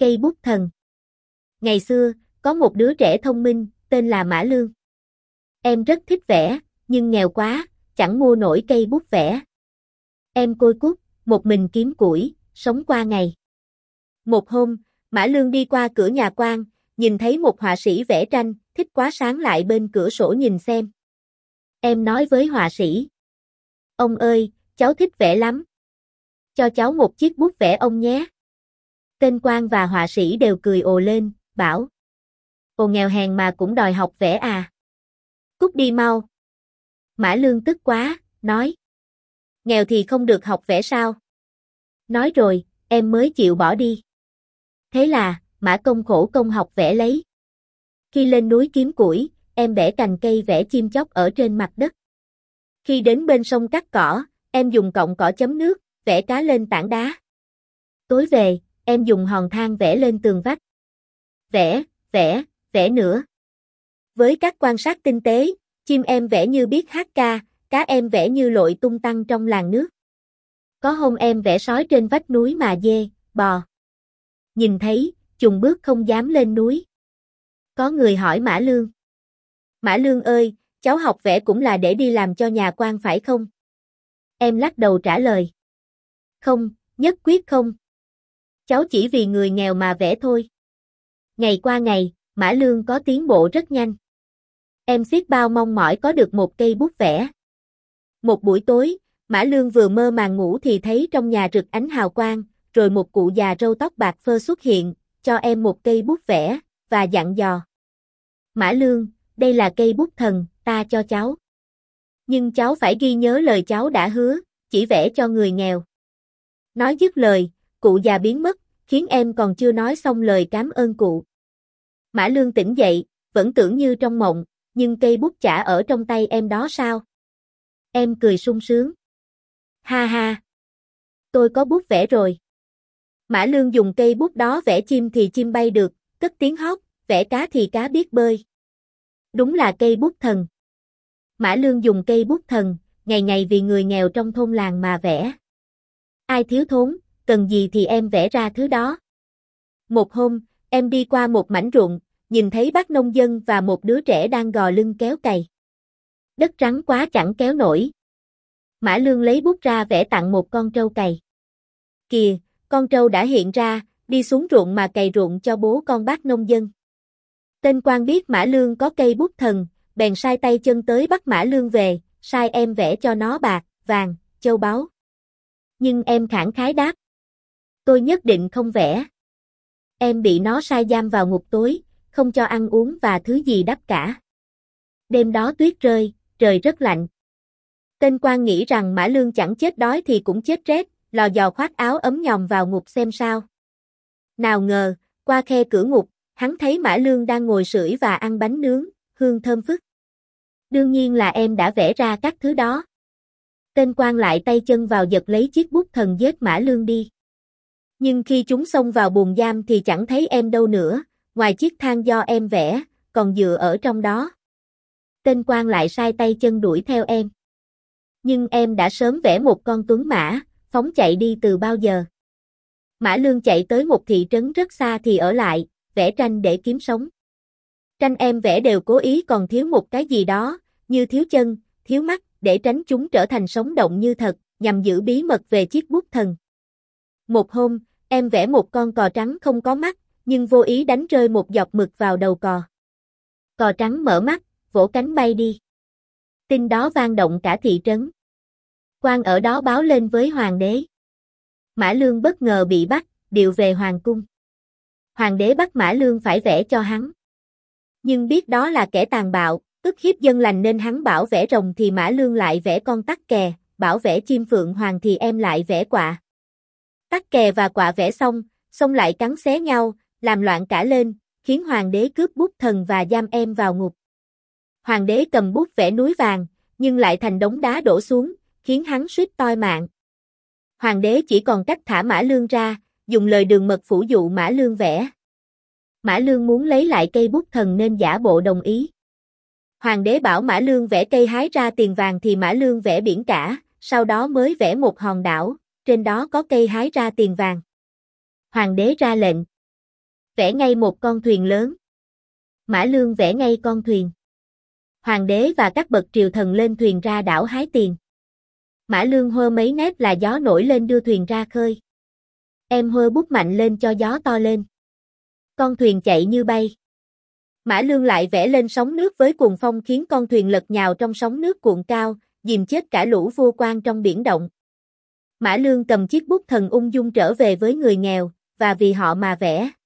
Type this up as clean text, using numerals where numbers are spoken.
Cây bút thần. Ngày xưa, có một đứa trẻ thông minh, tên là Mã Lương. Em rất thích vẽ, nhưng nghèo quá, chẳng mua nổi cây bút vẽ. Em côi cút, một mình kiếm củi, sống qua ngày. Một hôm, Mã Lương đi qua cửa nhà quan, nhìn thấy một họa sĩ vẽ tranh, thích quá sáng lại bên cửa sổ nhìn xem. Em nói với họa sĩ: "Ông ơi, cháu thích vẽ lắm. Cho cháu một chiếc bút vẽ ông nhé." Tên quan và họa sĩ đều cười ồ lên, bảo: "Ồ, nghèo hèn mà cũng đòi học vẽ à? Cút đi mau." Mã Lương tức quá, nói: "Nghèo thì không được học vẽ sao?" Nói rồi, em mới chịu bỏ đi. Thế là, Mã Công khổ công học vẽ lấy. Khi lên núi kiếm củi, em bẻ cành cây vẽ chim chóc ở trên mặt đất. Khi đến bên sông cắt cỏ, em dùng cọng cỏ chấm nước, vẽ cá lên tảng đá. Tối về, em dùng hòn than vẽ lên tường vách. Vẽ, vẽ, vẽ nữa. Với các quan sát tinh tế, chim em vẽ như biết hát ca, cá em vẽ như lội tung tăng trong làn nước. Có hôm em vẽ sói trên vách núi mà dê, bò nhìn thấy, chùng bước không dám lên núi. Có người hỏi Mã Lương: "Mã Lương ơi, cháu học vẽ cũng là để đi làm cho nhà quan phải không?" Em lắc đầu trả lời: "Không, nhất quyết không. Cháu chỉ vì người nghèo mà vẽ thôi." Ngày qua ngày, Mã Lương có tiến bộ rất nhanh. Em xiết bao mong mỏi có được một cây bút vẽ. Một buổi tối, Mã Lương vừa mơ màng ngủ thì thấy trong nhà rực ánh hào quang, rồi một cụ già râu tóc bạc phơ xuất hiện, cho em một cây bút vẽ, và dặn dò: "Mã Lương, đây là cây bút thần, ta cho cháu. Nhưng cháu phải ghi nhớ lời cháu đã hứa, chỉ vẽ cho người nghèo." Nói dứt lời, cụ già biến mất, khiến em còn chưa nói xong lời cảm ơn cụ. Mã Lương tỉnh dậy, vẫn tưởng như trong mộng, nhưng cây bút chả ở trong tay em đó sao? Em cười sung sướng. Ha ha! Tôi có bút vẽ rồi. Mã Lương dùng cây bút đó vẽ chim thì chim bay được, cất tiếng hót, vẽ cá thì cá biết bơi. Đúng là cây bút thần. Mã Lương dùng cây bút thần, ngày ngày vì người nghèo trong thôn làng mà vẽ. Ai thiếu thốn, cần gì thì em vẽ ra thứ đó. Một hôm, em đi qua một mảnh ruộng, nhìn thấy bác nông dân và một đứa trẻ đang gò lưng kéo cày. Đất rắn quá chẳng kéo nổi. Mã Lương lấy bút ra vẽ tặng một con trâu cày. Kìa, con trâu đã hiện ra, đi xuống ruộng mà cày ruộng cho bố con bác nông dân. Tên quan biết Mã Lương có cây bút thần, bèn sai tay chân tới bắt Mã Lương về, sai em vẽ cho nó bạc, vàng, châu báu. Nhưng em khẳng khái đáp: "Tôi nhất định không vẽ." Em bị nó sai giam vào ngục tối, không cho ăn uống và thứ gì đắp cả. Đêm đó tuyết rơi, trời rất lạnh. Tên quan nghĩ rằng Mã Lương chẳng chết đói thì cũng chết rét, lò dò khoác áo ấm nhòm vào ngục xem sao. Nào ngờ, qua khe cửa ngục, hắn thấy Mã Lương đang ngồi sưởi và ăn bánh nướng, hương thơm phức. Đương nhiên là em đã vẽ ra các thứ đó. Tên quan lại tay chân vào giật lấy chiếc bút thần giết Mã Lương đi. Nhưng khi chúng xông vào buồng giam thì chẳng thấy em đâu nữa, ngoài chiếc thang do em vẽ, còn dựa ở trong đó. Tên quan lại sai tay chân đuổi theo em. Nhưng em đã sớm vẽ một con tuấn mã, phóng chạy đi từ bao giờ. Mã Lương chạy tới một thị trấn rất xa thì ở lại, vẽ tranh để kiếm sống. Tranh em vẽ đều cố ý còn thiếu một cái gì đó, như thiếu chân, thiếu mắt, để tránh chúng trở thành sống động như thật, nhằm giữ bí mật về chiếc bút thần. Một hôm, em vẽ một con cò trắng không có mắt, nhưng vô ý đánh rơi một giọt mực vào đầu cò. Cò trắng mở mắt, vỗ cánh bay đi. Tin đó vang động cả thị trấn. Quan ở đó báo lên với hoàng đế. Mã Lương bất ngờ bị bắt, điều về hoàng cung. Hoàng đế bắt Mã Lương phải vẽ cho hắn. Nhưng biết đó là kẻ tàn bạo, ức hiếp dân lành nên hắn bảo vẽ rồng thì Mã Lương lại vẽ con tắc kè, bảo vẽ chim phượng hoàng thì em lại vẽ quạ. Tắc kè và quạ vẽ xong lại cắn xé nhau, làm loạn cả lên, khiến hoàng đế cướp bút thần và giam em vào ngục. Hoàng đế cầm bút vẽ núi vàng, nhưng lại thành đống đá đổ xuống, khiến hắn suýt toi mạng. Hoàng đế chỉ còn cách thả Mã Lương ra, dùng lời đường mật phủ dụ Mã Lương vẽ. Mã Lương muốn lấy lại cây bút thần nên giả bộ đồng ý. Hoàng đế bảo Mã Lương vẽ cây hái ra tiền vàng thì Mã Lương vẽ biển cả, sau đó mới vẽ một hòn đảo, trên đó có cây hái ra tiền vàng. Hoàng đế ra lệnh. Vẽ ngay một con thuyền lớn. Mã Lương vẽ ngay con thuyền. Hoàng đế và các bậc triều thần lên thuyền ra đảo hái tiền. Mã Lương hơ mấy nét là gió nổi lên đưa thuyền ra khơi. Em hơ bút mạnh lên cho gió to lên. Con thuyền chạy như bay. Mã Lương lại vẽ lên sóng nước với cuồng phong khiến con thuyền lật nhào trong sóng nước cuộn cao, dìm chết cả lũ vua quan trong biển động. Mã Lương cầm chiếc bút thần ung dung trở về với người nghèo, và vì họ mà vẽ.